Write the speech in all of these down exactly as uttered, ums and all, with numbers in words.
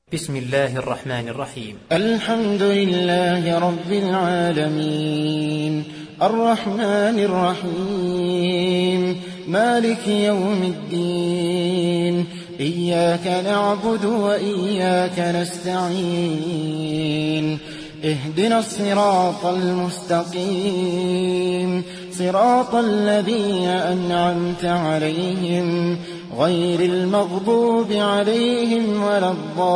بسم الله الرحمن الرحيم. الحمد لله رب العالمين الرحمن الرحيم مالك يوم الدين إياك نعبد وإياك نستعين اهدنا الصراط المستقيم صراط الذين أنعمت عليهم غير المغضوب عليهم ولا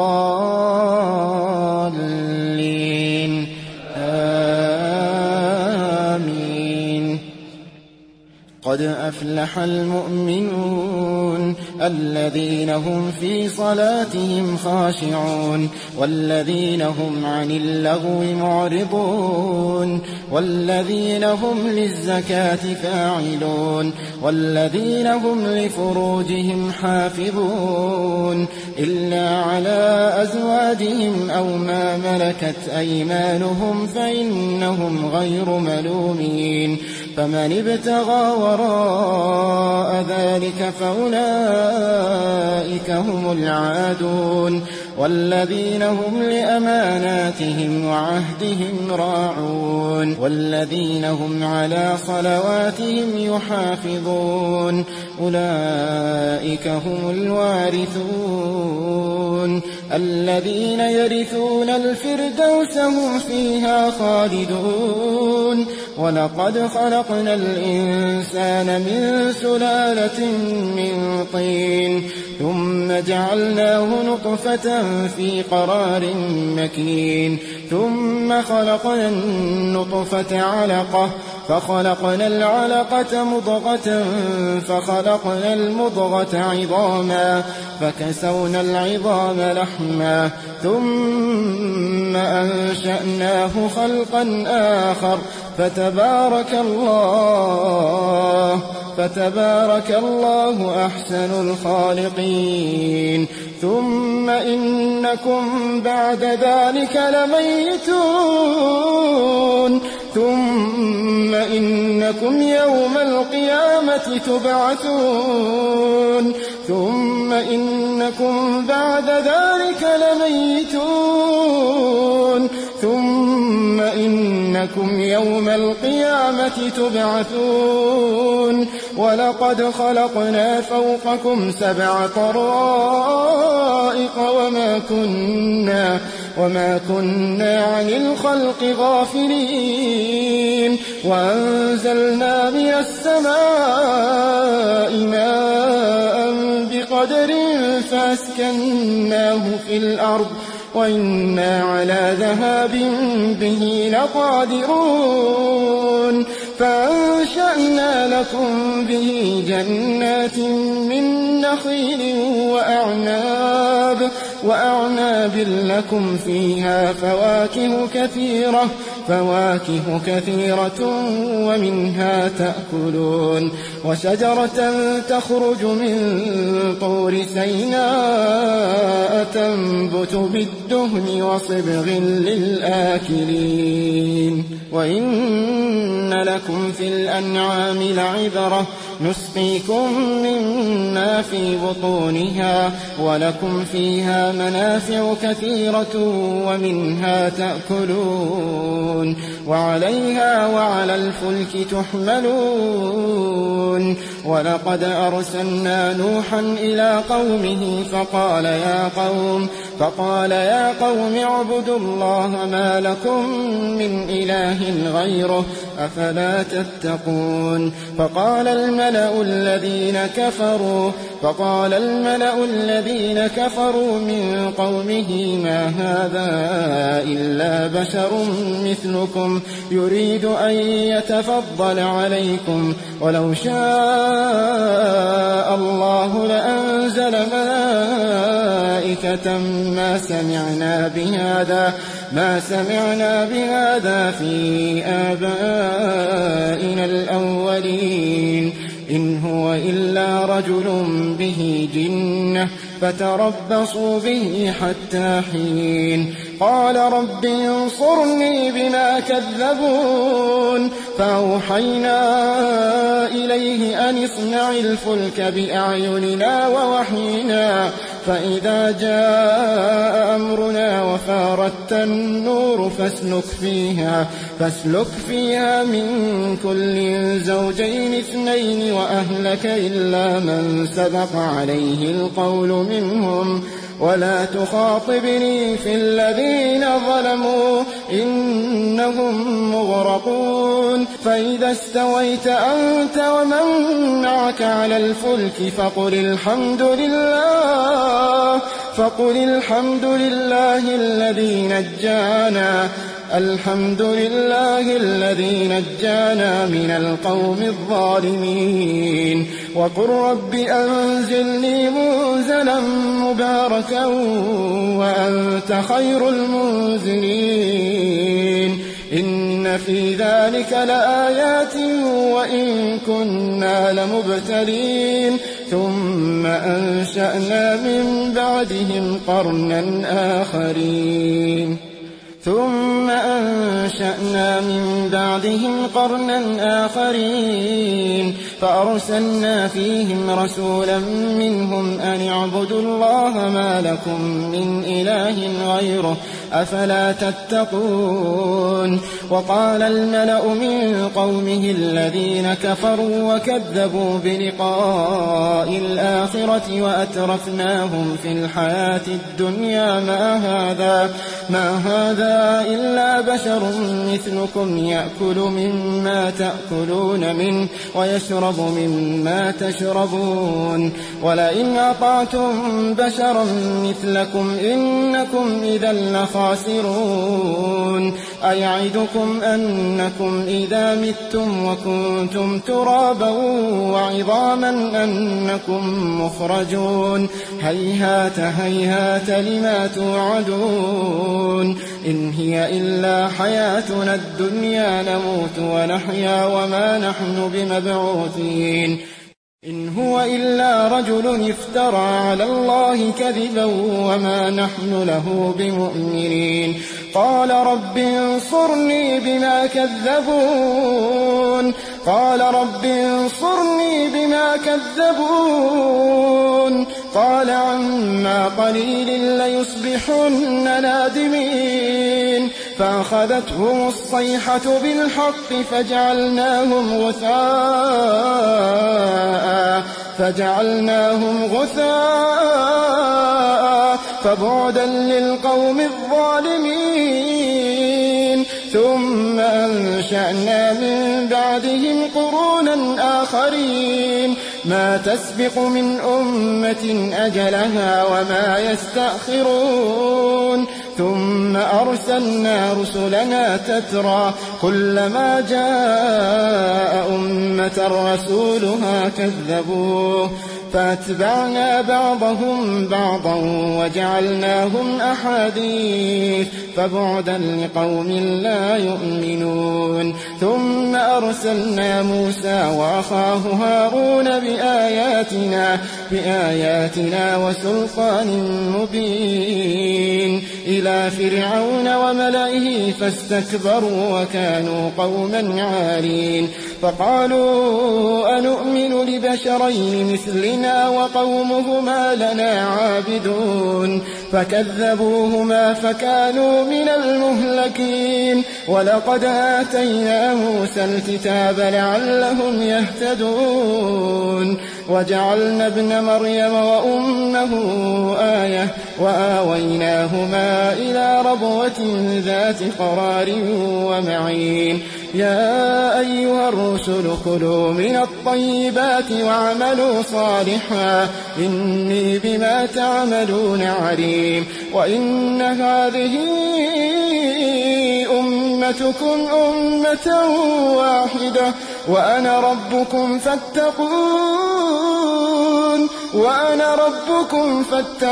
الضالين آمين. قد أفلح المؤمنون الذين هم في صلاتهم خاشعون والذين هم عن اللغو معرضون والذين هم للزكاة فاعلون والذين هم لفروجهم حافظون إلا على أزواجهم أو ما ملكت أيمانهم فإنهم غير ملومين. فمن ابتغى وراء ذلك فأولئك هم العادون والذين هم لأماناتهم وعهدهم راعون والذين هم على صلواتهم يحافظون أولئك هم الوارثون الذين يرثون الفردوس هم فيها خالدون. ولقد خلقنا الإنسان من سلالة من طين ثم جعلناه نطفة في قرار مكين ثم خلقنا النطفة علقة فخلقنا العلقة مضغة فخلقنا المضغة عظاما فكسونا العظام لحما ثم أنشأناه خلقا آخر فتبارك الله فتبارك الله أحسن الخالقين. ثم إنكم بعد ذلك لميتون ثم إنكم يوم القيامة تبعثون ثم إنكم بعد ذلك لميتون ثم إنكم يوم القيامة تبعثون. ولقد خلقنا فوقكم سبع طرائق وما كنا وما كنا عن الخلق غافلين وأنزلنا من السماء ماء بقدر فأسكناه في الأرض وإنا على ذهاب به لقادرون. فأنشأنا لكم به جنات من نخيل وأعناب وأعناب لكم فيها فواكه كثيرة فواكه كثيرة ومنها تأكلون وشجرة تخرج من طور سيناء تنبت بالدهن وصبغ للآكلين. وإن لكم في الأنعام لعبرة نسقيكم مما في بطونها ولكم فيها منافع كثيرة ومنها تأكلون وعليها وعلى الفلك تحملون. ولقد أرسلنا نوحا إلى قومه فقال يا قوم فقال يا قوم اعبدوا الله ما لكم من إله غيره أفلا تتقون. فقال الملأ الذين كفروا فقال الملأ الذين كفروا من قومه ما هذا إلا بشر مثلكم يريد أن يتفضل عليكم ولو شاء الله لأنزل ملائكة ما سمعنا بهذا ما سمعنا بهذا في آبائنا الأولين إن هو إلا رجل به جنة فتربصوا به حتى حين. قال رب انصرني بما كذبون فأوحينا إليه أن اصنع الفلك بأعيننا ووحينا فإذا جاء أمرنا أمرنا وفارت النور فاسلك فيها, فاسلك فيها من كل زوجين اثنين وأهلك إلا من سبق عليه القول منهم ولا تخاطبني في الذين ظلموا إنهم مغرقون. فإذا استويت أنت ومن معك على الفلك فقل الحمد لله فقل الحمد لله الذي نجانا الحمد لله الذي نجانا من القوم الظالمين. وقل رب أنزلني منزلا مباركا وأنت خير المنزلين. إن في ذلك لآيات وإن كنا لمبتلين. ثم أنشأنا من بعدهم قرنا آخرين ثم أنشأنا من بعدهم قرنا آخرين فأرسلنا فيهم رسولا منهم أن اعبدوا الله ما لكم من إله غيره أفلا تتقون. وقال الملأ من قومه الذين كفروا وكذبوا بلقاء الآخرة وأترفناهم في الحياة الدنيا ما هذا ما هذا إلا بشر مثلكم يأكل مما تأكلون منه ويشرب مما تشربون ولئن أطعتم بشرا مثلكم إنكم إذا لخاسرون. أيعدكم أنكم إذا متم وكنتم ترابا وعظاما أنكم مخرجون هيهات هيهات لما توعدون. إن هي إلا حياتنا الدنيا نموت ونحيا وما نحن بمبعوثين. إن هو إلا رجل افترى على الله كذبا وما نحن له بمؤمنين. قال رب انصرني بما كذبون قال رب انصرني بما كذبون قال عما قليل ليصبحن نادمين. فأخذتهم الصيحة بالحق فجعلناهم غثاء فجعلناهم غثاء فبعدا للقوم الظالمين. ثم أنشأنا من بعدهم قرونا آخرين ما تسبق من أمة أجلها وما يستأخرون. ثم أرسلنا رسلنا تترى كلما جاء أمة رسولها كذبوه فأتبعنا بعضهم بعضا وجعلناهم أحاديث فبعدا لقوم لا يؤمنون. ثم أرسلنا موسى وأخاه هارون بآياتنا, بآياتنا وسلطان مبين إلى فرعون وملئه فاستكبروا وكانوا قوما عالين. فقالوا أنؤمن لبشرين مثلنا وقومهما لنا عابدون فكذبوهما فكانوا من المهلكين. ولقد آتينا موسى الكتاب لعلهم يهتدون. وجعلنا ابن مريم وأمه آية وآويناهما إلى ربوة ذات قرار ومعين. يا أيها الرسل كلوا من الطيبات واعملوا صالحا إني بما تعملون عليم. وإن هذه أمتكم أمة واحدة وأنا ربكم فاتقون وأنا ربكم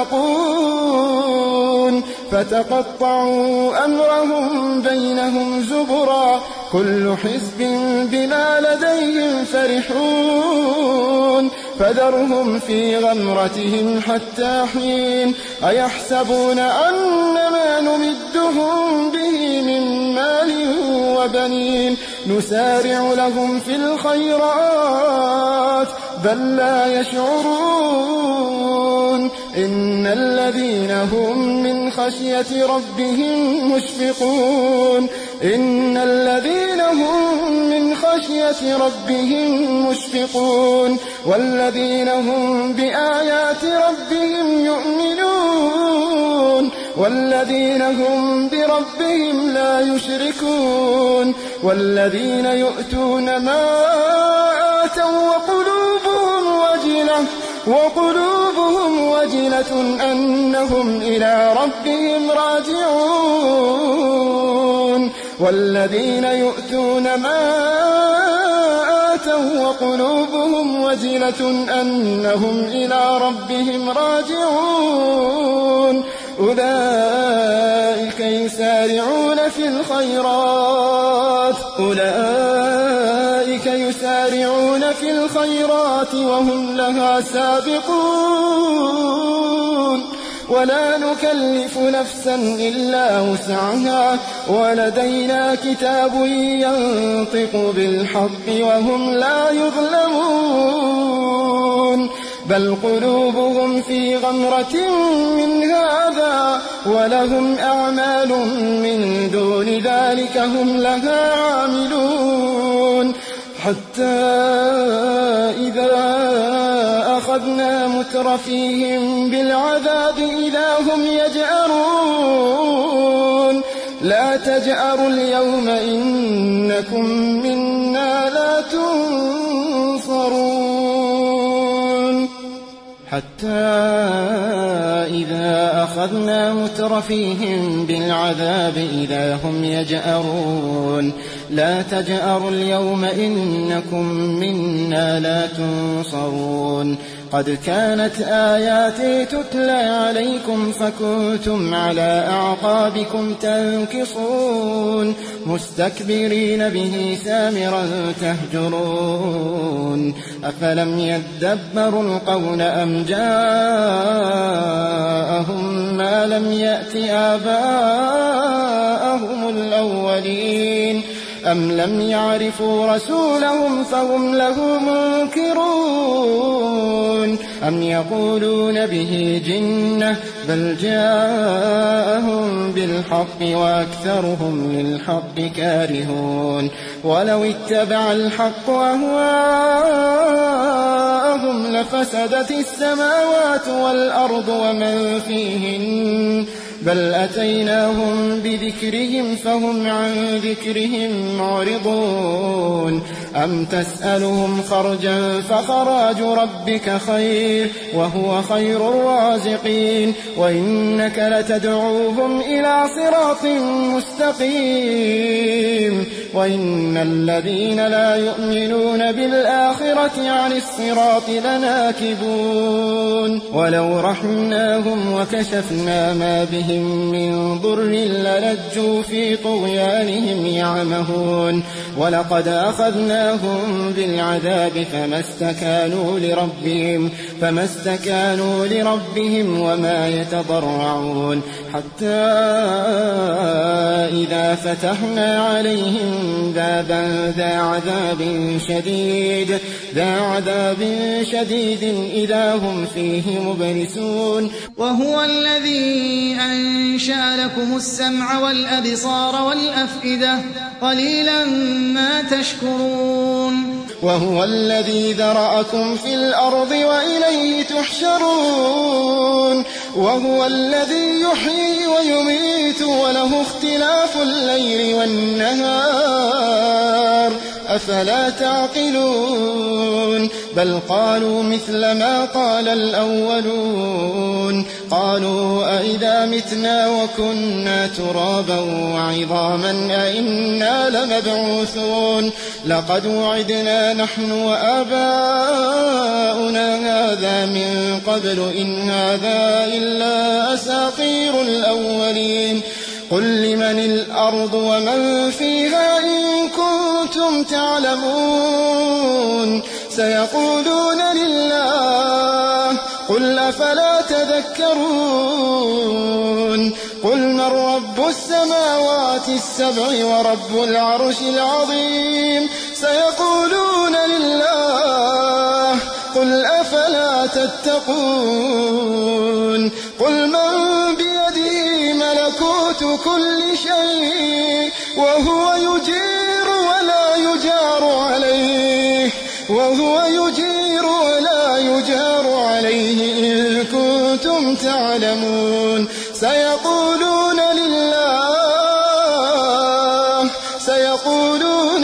فاتقون. فتقطعوا أمرهم بينهم زبرا كل حزب بما لديهم فرحون. فذرهم في غمرتهم حتى حين. أيحسبون أن ما نمدهم به من مال وبنين نسارع لهم في الخيرات بل لا يشعرون. إن الذين هم من خشية ربهم مشفقون إن الذين هم من خشية ربهم مشفقون والذين هم بآيات ربهم يؤمنون والذين هم بربهم لا يشركون والذين يؤتون ما آتوا وقلوبهم وجلة وقلوبهم وجلة أنهم إلى ربهم راجعون والذين يؤتون ما آتوا وقلوبهم وجلة أنهم إلى ربهم راجعون أولئك يسارعون في الخيرات أولئك يسارعون في الخيرات وهم لها سابقون ولا نكلف نفسا إلا وسعها ولدينا كتاب ينطق بالحق وهم لا يظلمون بل قلوبهم في غمرة من هذا ولهم أعمال من دون ذلك هم لها عاملون حتى إذا أخذنا مترفيهم بالعذاب إذا هم يجأرون لا تجأروا اليوم إنكم منا لا تنصرون حتى إذا أخذنا مترفيهم بالعذاب إذا هم يجأرون لا تجأروا اليوم إنكم منا لا تنصرون قد كانت آياتي تتلى عليكم فكنتم على أعقابكم تنكصون مستكبرين به سامرا تهجرون أفلم يدبروا القول أم جاءهم ما لم يأت آباءهم الأولين أم لم يعرفوا رسولهم فهم له منكرون أم يقولون به جنة بل جاءهم بالحق وأكثرهم للحق كارهون ولو اتبع الحق أهواءهم لفسدت السماوات والأرض ومن فيهن بل أتيناهم بذكرهم فهم عن ذكرهم معرضون أم تسألهم خرجا فخراج ربك خير وهو خير الرازقين وإنك لتدعوهم إلى صراط مستقيم وإن الذين لا يؤمنون بالآخرة عن الصراط لناكبون ولو رحمناهم وكشفنا ما بهم من ضر للجوا في طغيانهم يعمهون ولقد أخذناهم بالعذاب فما استكانوا لربهم فما استكانوا لربهم وما يتضرعون حتى إذا فتحنا عليهم بابا ذا عذاب شديد ذا عذاب شديد إذا هم فيه مبلسون وهو الذي أنشأ لكم السمع والأبصار والأفئدة قليلا ما تشكرون وهو الذي ذرأكم في الأرض وإليه تحشرون وهو الذي يحيي ويميت وله اختلاف الليل والنهار أفلا تعقلون بل قالوا مثل ما قال الأولون قالوا أئذا متنا وكنا ترابا وعظاما أئنا لمبعوثون لقد وعدنا نحن وآباؤنا هذا من قبل إن هذا إلا أساطير الأولين قل لمن الأرض ومن فيها إن كنتم تعلمون سيقولون لله قل أفلا تذكرون قل من رب السماوات السبع ورب العرش العظيم سيقولون لله قل أفلا تتقون قل من بيده ملكوت كل شيء وهو يجير ولا يجار عليه وهو يجير ولا يجار عليه إن كنتم تعلمون سيقولون لله سيقولون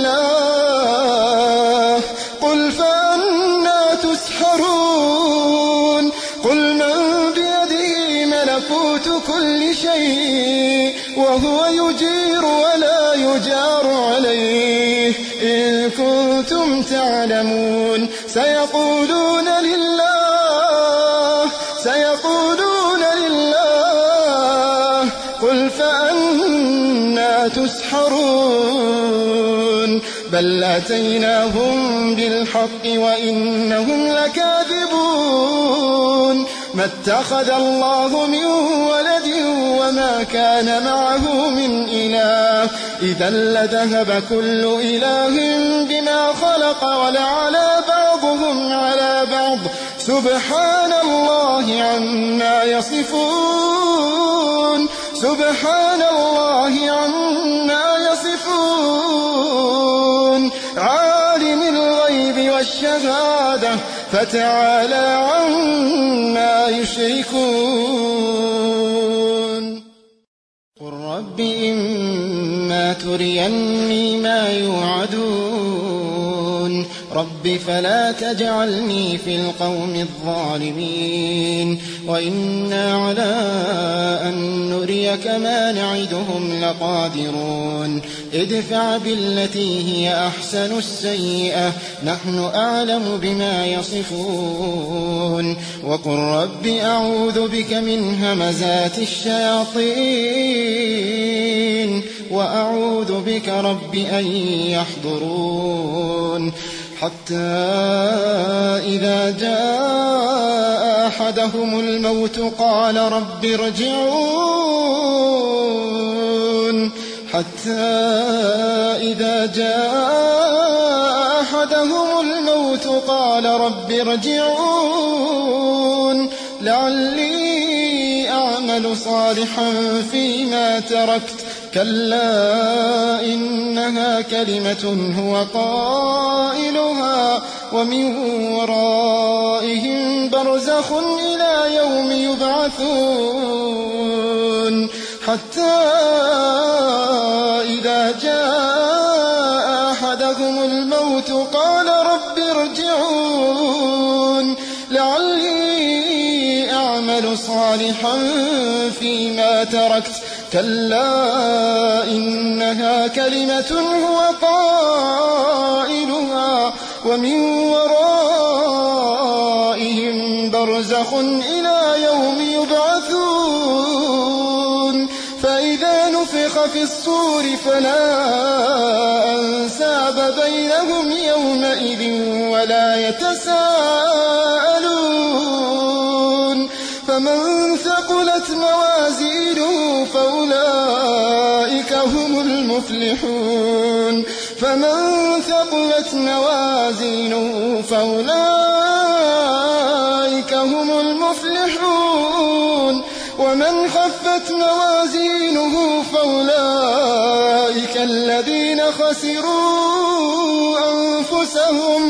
لله قل فأنى تسحرون قل من بيده ملكوت كل شيء وهو يجير ولا يجار عليه إن كنتم تعلمون سيقولون لله سيقولون لله قل فأنى تسحرون بل أتيناهم بالحق وإنهم لكاذبون ما اتخذ الله من ولد وما كان معه من إله إذا لذهب كل إله بما خلق ولعلى بعضهم على بعض سبحان الله عما يصفون سبحان الله عما يصفون عالم الغيب والشهادة فتعالى عما يشركون قل رب إما تريني ما يوعدون رب فلا تجعلني في القوم الظالمين وإنا على أن نريك ما نعدهم لقادرون ادفع بالتي هي أحسن السيئة نحن أعلم بما يصفون وقل رب أعوذ بك من همزات الشياطين وأعوذ بك رب أن يحضرون حتى إذا جاء أحدهم الموت قال رب ارجعون حتى إذا جاء أحدهم الموت قال رب ارجعون لعلي أعمل صالحا فيما تركت كلا إنها كلمة هو قائلها ومن ورائهم برزخ إلى يوم يبعثون حتى إذا جاء أحدهم الموت قال رب ارجعون لعلي أعمل صالحا فيما تركت كلا إنها كلمة هو قائلها ومن ورائهم برزخ إلى يوم يبعثون فإذا نفخ في الصور فلا أنساب بينهم يومئذ ولا يتساءلون فمن ثقلت موازينه فأولئك هم المفلحون فمن ثقلت موازينه فأولئك هم المفلحون ومن خفت موازينه فأولئك الذين خسروا أنفسهم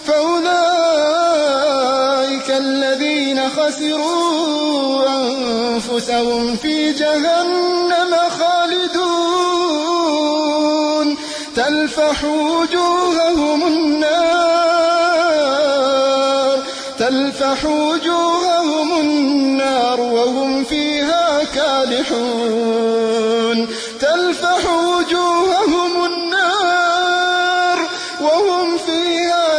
فأولئك الذين خسروا أنفسهم في جهنم خالدون تلفح وجوههم النار تلفح وجوههم النار وهم فيها كالحون تلفح وجوههم النار وهم فيها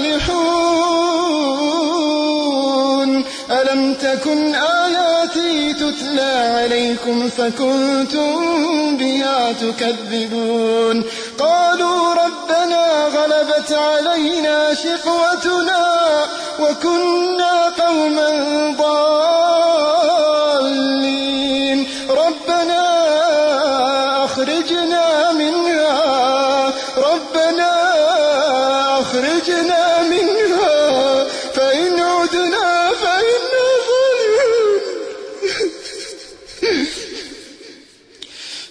كالحون ألم تكن آياتي تتلى عليكم فكنتم بها تكذبون قالوا ربنا غلبت علينا شقوتنا وكنا قوما ضالين ربنا أخرجنا منها ربنا أخرجنا منها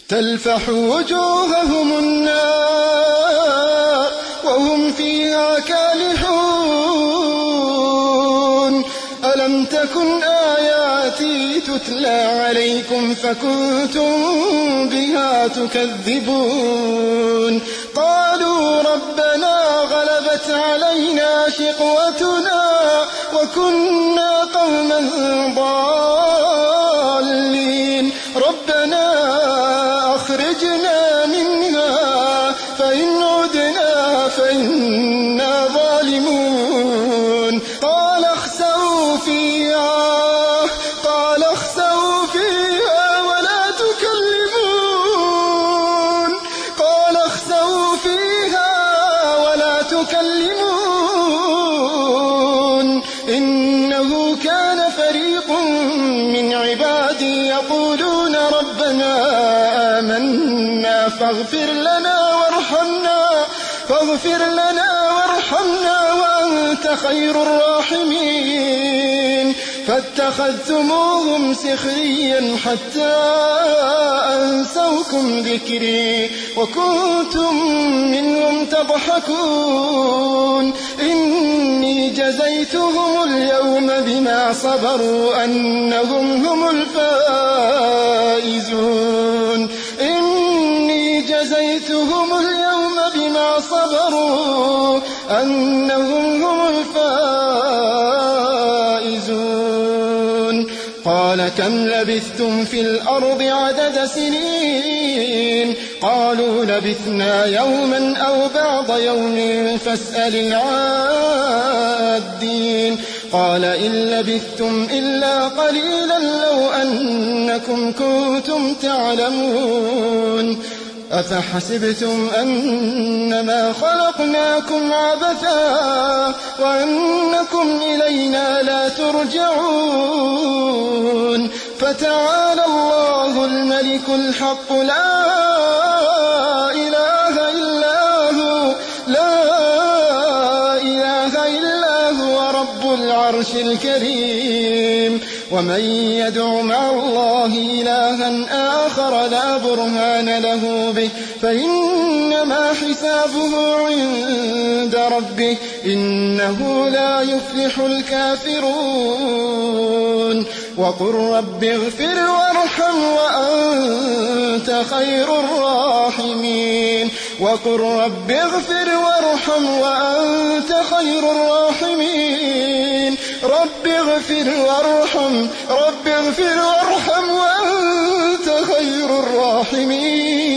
تلفح وجوههم النار وهم فيها كالحون ألم تكن آياتي تتلى عليكم فكنتم بها تكذبون قالوا ربنا غلبت علينا شقوتنا وكنا قوما ضالين ربنا أخرجنا منها فإن عدنا فإنا ظالمون قال اخسئوا فيها قال اخسئوا فيها ولا تكلمون قال اخسئوا فيها ولا تكلمون إنه كان فريق من عبادي يقولون ربنا آمنا فاغفر لنا وارحمنا فاغفر لنا وارحمنا وأنت خير الراحمين فاتخذتموهم سخريا حتى أنسوكم ذكري وكنتم منهم تضحكون إني جزيتهم اليوم بما صبروا أنهم هم الفائزون إني جزيتهم اليوم بما صبروا أنهم هم الفائزون قال كم لبثتم في الأرض عدد سنين قالوا لبثنا يوما أو بعض يوم فاسأل العادين قال إن لبثتم إلا قليلا لو أنكم كنتم تعلمون أفحسبتم أنما خلقناكم عبثا وأنكم إلينا لا ترجعون فتعالى الله الملك الحق لا إله إلا هو لا إله إلا هو رب العرش الكريم ومن يدع مع الله إلها آخر لا برهان له به فإنما حسابه عند ربه إنه لا يفلح الكافرون وقل رب اغفر وارحم وأنت خير الراحمين وقل رب اغفر وارحم وأنت خير الراحمين رب اغفر وارحم رب اغفر وارحم وأنت خير الراحمين